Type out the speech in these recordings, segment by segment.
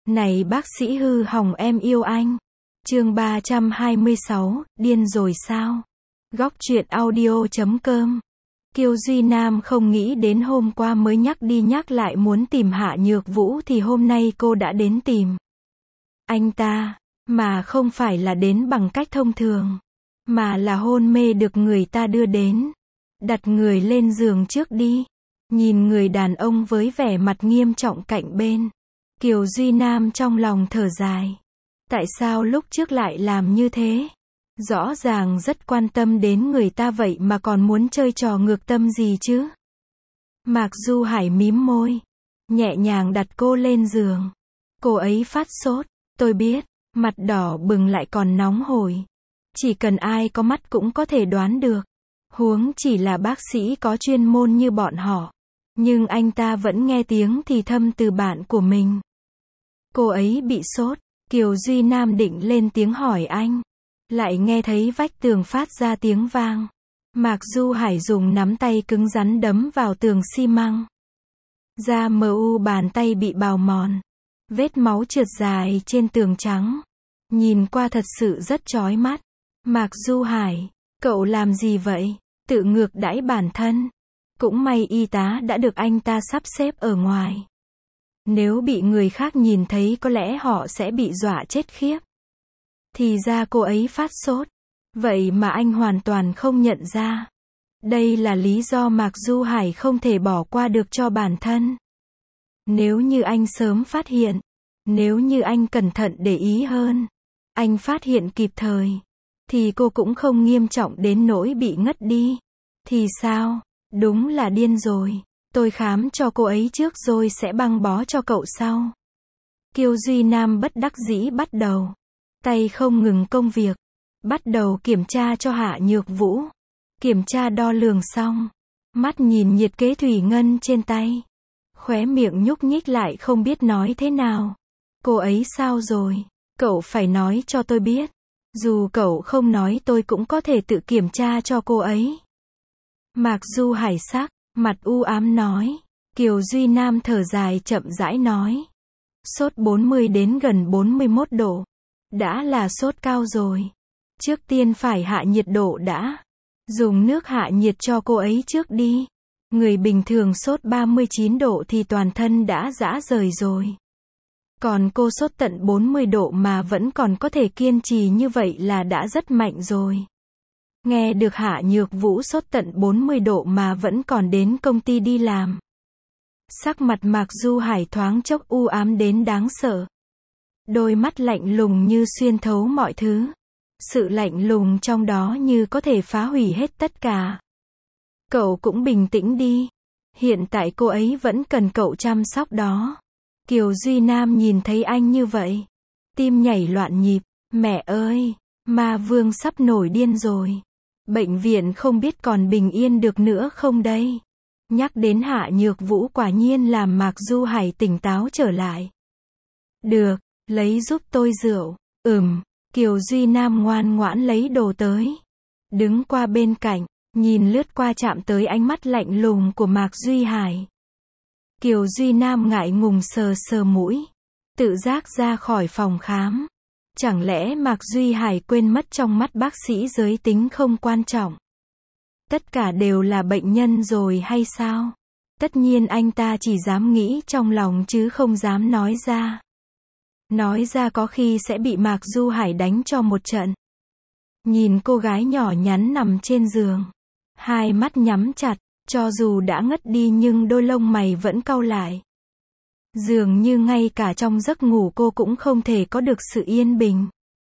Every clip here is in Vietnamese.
Này bác sĩ hư hỏng em yêu anh. Chương 326, điên rồi sao? Góc truyện audio.com. Kiều Duy Nam không nghĩ đến hôm qua mới nhắc đi nhắc lại muốn tìm Hạ Nhược Vũ thì hôm nay cô đã đến tìm anh ta, mà không phải là đến bằng cách thông thường, mà là hôn mê được người ta đưa đến. Đặt người lên giường trước đi. Nhìn người đàn ông với vẻ mặt nghiêm trọng cạnh bên, Kiều Duy Nam trong lòng thở dài. Tại sao lúc trước lại làm như thế? Rõ ràng rất quan tâm đến người ta vậy mà còn muốn chơi trò ngược tâm gì chứ? Mạc Du Hải mím môi, nhẹ nhàng đặt cô lên giường. Cô ấy phát sốt, tôi biết, mặt đỏ bừng lại còn nóng hổi. Chỉ cần ai có mắt cũng có thể đoán được. Huống chỉ là bác sĩ có chuyên môn như bọn họ. Nhưng anh ta vẫn nghe tiếng thì thầm từ bạn của mình. Cô ấy bị sốt. Kiều Duy Nam định lên tiếng hỏi anh. Lại nghe thấy vách tường phát ra tiếng vang. Mạc Du Hải dùng nắm tay cứng rắn đấm vào tường xi măng. Da mu bàn tay bị bào mòn. Vết máu trượt dài trên tường trắng. Nhìn qua thật sự rất chói mắt. Mạc Du Hải, cậu làm gì vậy? Tự ngược đãi bản thân. Cũng may y tá đã được anh ta sắp xếp ở ngoài. Nếu bị người khác nhìn thấy có lẽ họ sẽ bị dọa chết khiếp. Thì ra cô ấy phát sốt. Vậy mà anh hoàn toàn không nhận ra. Đây là lý do Mạc Du Hải không thể bỏ qua được cho bản thân. Nếu như anh sớm phát hiện, nếu như anh cẩn thận để ý hơn, anh phát hiện kịp thời, thì cô cũng không nghiêm trọng đến nỗi bị ngất đi. Thì sao? Đúng là điên rồi. Tôi khám cho cô ấy trước rồi sẽ băng bó cho cậu sau. Kiều Duy Nam bất đắc dĩ bắt đầu. Tay không ngừng công việc. Bắt đầu kiểm tra cho Hạ Nhược Vũ. Kiểm tra đo lường xong. Mắt nhìn nhiệt kế thủy ngân trên tay. Khóe miệng nhúc nhích lại không biết nói thế nào. Cô ấy sao rồi? Cậu phải nói cho tôi biết. Dù cậu không nói tôi cũng có thể tự kiểm tra cho cô ấy. Mạc Du Hải sắc mặt u ám nói. Kiều Duy Nam thở dài chậm rãi nói. Sốt 40 đến gần 41 độ. Đã là sốt cao rồi. Trước tiên phải hạ nhiệt độ đã. Dùng nước hạ nhiệt cho cô ấy trước đi. Người bình thường sốt 39 độ thì toàn thân đã rã rời rồi. Còn cô sốt tận 40 độ mà vẫn còn có thể kiên trì như vậy là đã rất mạnh rồi. Nghe được Hạ Nhược Vũ sốt tận 40 độ mà vẫn còn đến công ty đi làm. Sắc mặt Mạc Du Hải thoáng chốc u ám đến đáng sợ. Đôi mắt lạnh lùng như xuyên thấu mọi thứ. Sự lạnh lùng trong đó như có thể phá hủy hết tất cả. Cậu cũng bình tĩnh đi. Hiện tại cô ấy vẫn cần cậu chăm sóc đó. Kiều Duy Nam nhìn thấy anh như vậy. Tim nhảy loạn nhịp. Mẹ ơi, ma vương sắp nổi điên rồi. Bệnh viện không biết còn bình yên được nữa không đây. Nhắc đến Hạ Nhược Vũ quả nhiên làm Mạc Du Hải tỉnh táo trở lại. Được, lấy giúp tôi rượu. Kiều Duy Nam ngoan ngoãn lấy đồ tới. Đứng qua bên cạnh, nhìn lướt qua chạm tới ánh mắt lạnh lùng của Mạc Duy Hải. Kiều Duy Nam ngại ngùng sờ sờ mũi. Tự giác ra khỏi phòng khám. Chẳng lẽ Mạc Duy Hải quên mất trong mắt bác sĩ giới tính không quan trọng? Tất cả đều là bệnh nhân rồi hay sao? Tất nhiên anh ta chỉ dám nghĩ trong lòng chứ không dám nói ra. Nói ra có khi sẽ bị Mạc Du Hải đánh cho một trận. Nhìn cô gái nhỏ nhắn nằm trên giường. Hai mắt nhắm chặt, cho dù đã ngất đi nhưng đôi lông mày vẫn cau lại. Dường như ngay cả trong giấc ngủ cô cũng không thể có được sự yên bình.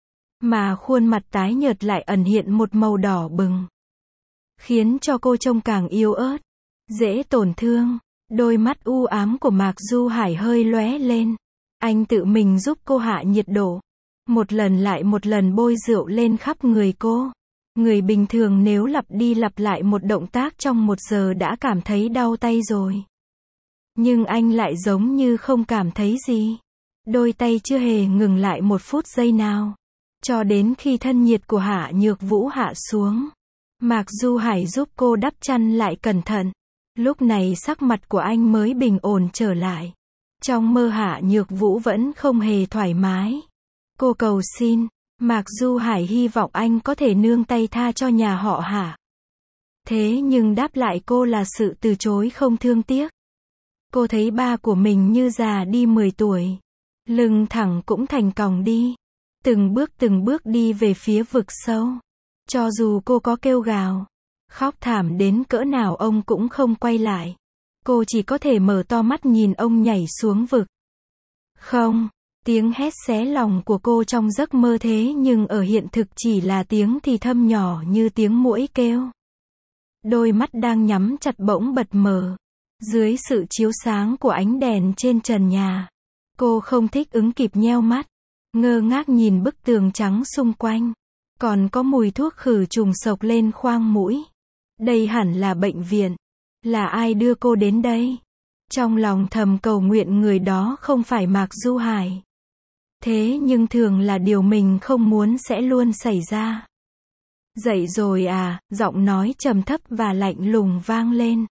Mà khuôn mặt tái nhợt lại ẩn hiện một màu đỏ bừng. Khiến cho cô trông càng yếu ớt. Dễ tổn thương. Đôi mắt u ám của Mạc Du Hải hơi lóe lên. Anh tự mình giúp cô hạ nhiệt độ. Một lần lại một lần bôi rượu lên khắp người cô. Người bình thường nếu lặp đi lặp lại một động tác trong 1 giờ đã cảm thấy đau tay rồi. Nhưng anh lại giống như không cảm thấy gì. Đôi tay chưa hề ngừng lại 1 phút giây nào. Cho đến khi thân nhiệt của Hạ Nhược Vũ hạ xuống. Mạc Du Hải giúp cô đắp chăn lại cẩn thận. Lúc này sắc mặt của anh mới bình ổn trở lại. Trong mơ Hạ Nhược Vũ vẫn không hề thoải mái. Cô cầu xin, Mạc Du Hải hy vọng anh có thể nương tay tha cho nhà họ Hạ. Thế nhưng đáp lại cô là sự từ chối không thương tiếc. Cô thấy ba của mình như già đi 10 tuổi. Lưng thẳng cũng thành còng đi. Từng bước đi về phía vực sâu. Cho dù cô có kêu gào, khóc thảm đến cỡ nào ông cũng không quay lại. Cô chỉ có thể mở to mắt nhìn ông nhảy xuống vực. Không, tiếng hét xé lòng của cô trong giấc mơ thế nhưng ở hiện thực chỉ là tiếng thì thầm nhỏ như tiếng muỗi kêu. Đôi mắt đang nhắm chặt bỗng bật mở. Dưới sự chiếu sáng của ánh đèn trên trần nhà. Cô không thích ứng kịp nheo mắt. Ngơ ngác nhìn bức tường trắng xung quanh. Còn có mùi thuốc khử trùng sộc lên khoang mũi. Đây hẳn là bệnh viện. Là ai đưa cô đến đây? Trong lòng thầm cầu nguyện người đó không phải Mạc Du Hải. Thế nhưng thường là điều mình không muốn sẽ luôn xảy ra. Dậy rồi à, giọng nói trầm thấp và lạnh lùng vang lên.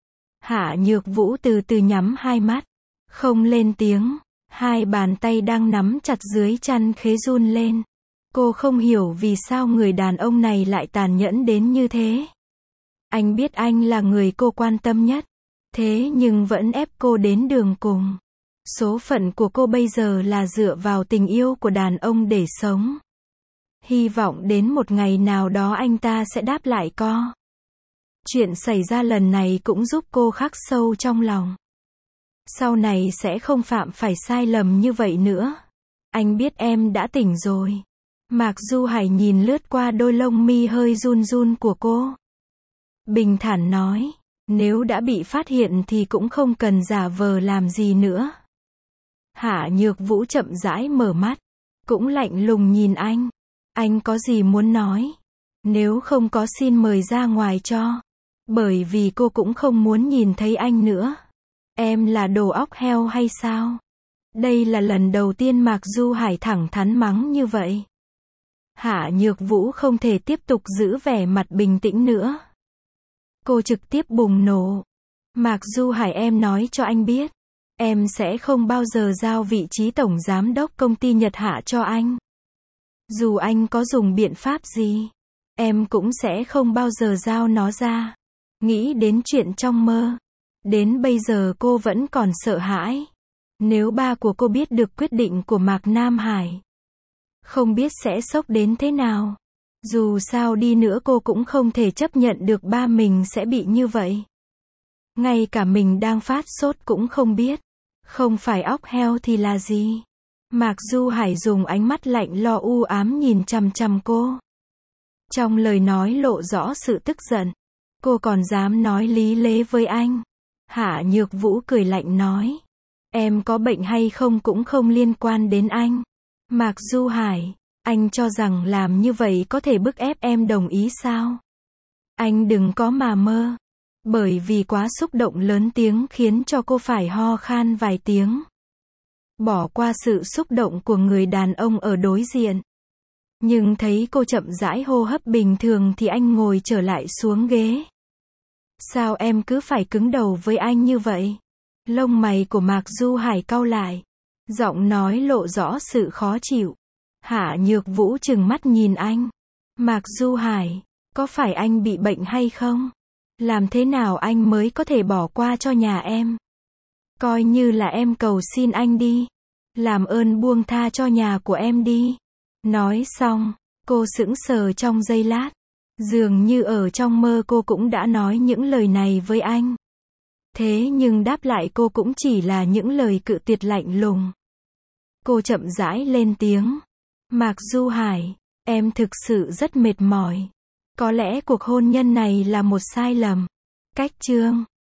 Hạ Nhược Vũ từ từ nhắm hai mắt. Không lên tiếng. Hai bàn tay đang nắm chặt dưới chăn khế run lên. Cô không hiểu vì sao người đàn ông này lại tàn nhẫn đến như thế. Anh biết anh là người cô quan tâm nhất. Thế nhưng vẫn ép cô đến đường cùng. Số phận của cô bây giờ là dựa vào tình yêu của đàn ông để sống. Hy vọng đến một ngày nào đó anh ta sẽ đáp lại co. Chuyện xảy ra lần này cũng giúp cô khắc sâu trong lòng. Sau này sẽ không phạm phải sai lầm như vậy nữa. Anh biết em đã tỉnh rồi. Mạc Du Hải nhìn lướt qua đôi lông mi hơi run run của cô. Bình thản nói, nếu đã bị phát hiện thì cũng không cần giả vờ làm gì nữa. Hạ Nhược Vũ chậm rãi mở mắt, cũng lạnh lùng nhìn anh. Anh có gì muốn nói? Nếu không có xin mời ra ngoài cho. Bởi vì cô cũng không muốn nhìn thấy anh nữa. Em là đồ óc heo hay sao? Đây là lần đầu tiên Mạc Du Hải thẳng thắn mắng như vậy. Hạ Nhược Vũ không thể tiếp tục giữ vẻ mặt bình tĩnh nữa. Cô trực tiếp bùng nổ. Mạc Du Hải, em nói cho anh biết. Em sẽ không bao giờ giao vị trí tổng giám đốc công ty Nhật Hạ cho anh. Dù anh có dùng biện pháp gì, em cũng sẽ không bao giờ giao nó ra. Nghĩ đến chuyện trong mơ. Đến bây giờ cô vẫn còn sợ hãi. Nếu ba của cô biết được quyết định của Mạc Nam Hải, không biết sẽ sốc đến thế nào. Dù sao đi nữa cô cũng không thể chấp nhận được ba mình sẽ bị như vậy. Ngay cả mình đang phát sốt cũng không biết. Không phải óc heo thì là gì? Mạc Du Hải dùng ánh mắt lạnh lo u ám nhìn chằm chằm cô. Trong lời nói lộ rõ sự tức giận. Cô còn dám nói lý lẽ với anh. Hạ Nhược Vũ cười lạnh nói. Em có bệnh hay không cũng không liên quan đến anh. Mạc Du Hải, anh cho rằng làm như vậy có thể bức ép em đồng ý sao? Anh đừng có mà mơ. Bởi vì quá xúc động lớn tiếng khiến cho cô phải ho khan vài tiếng. Bỏ qua sự xúc động của người đàn ông ở đối diện. Nhưng thấy cô chậm rãi hô hấp bình thường thì anh ngồi trở lại xuống ghế. Sao em cứ phải cứng đầu với anh như vậy? Lông mày của Mạc Du Hải cau lại. Giọng nói lộ rõ sự khó chịu. Hạ Nhược Vũ trừng mắt nhìn anh. Mạc Du Hải, có phải anh bị bệnh hay không? Làm thế nào anh mới có thể bỏ qua cho nhà em? Coi như là em cầu xin anh đi. Làm ơn buông tha cho nhà của em đi. Nói xong, cô sững sờ trong giây lát. Dường như ở trong mơ cô cũng đã nói những lời này với anh. Thế nhưng đáp lại cô cũng chỉ là những lời cự tuyệt lạnh lùng. Cô chậm rãi lên tiếng. Mạc Du Hải, em thực sự rất mệt mỏi. Có lẽ cuộc hôn nhân này là một sai lầm. Cách chương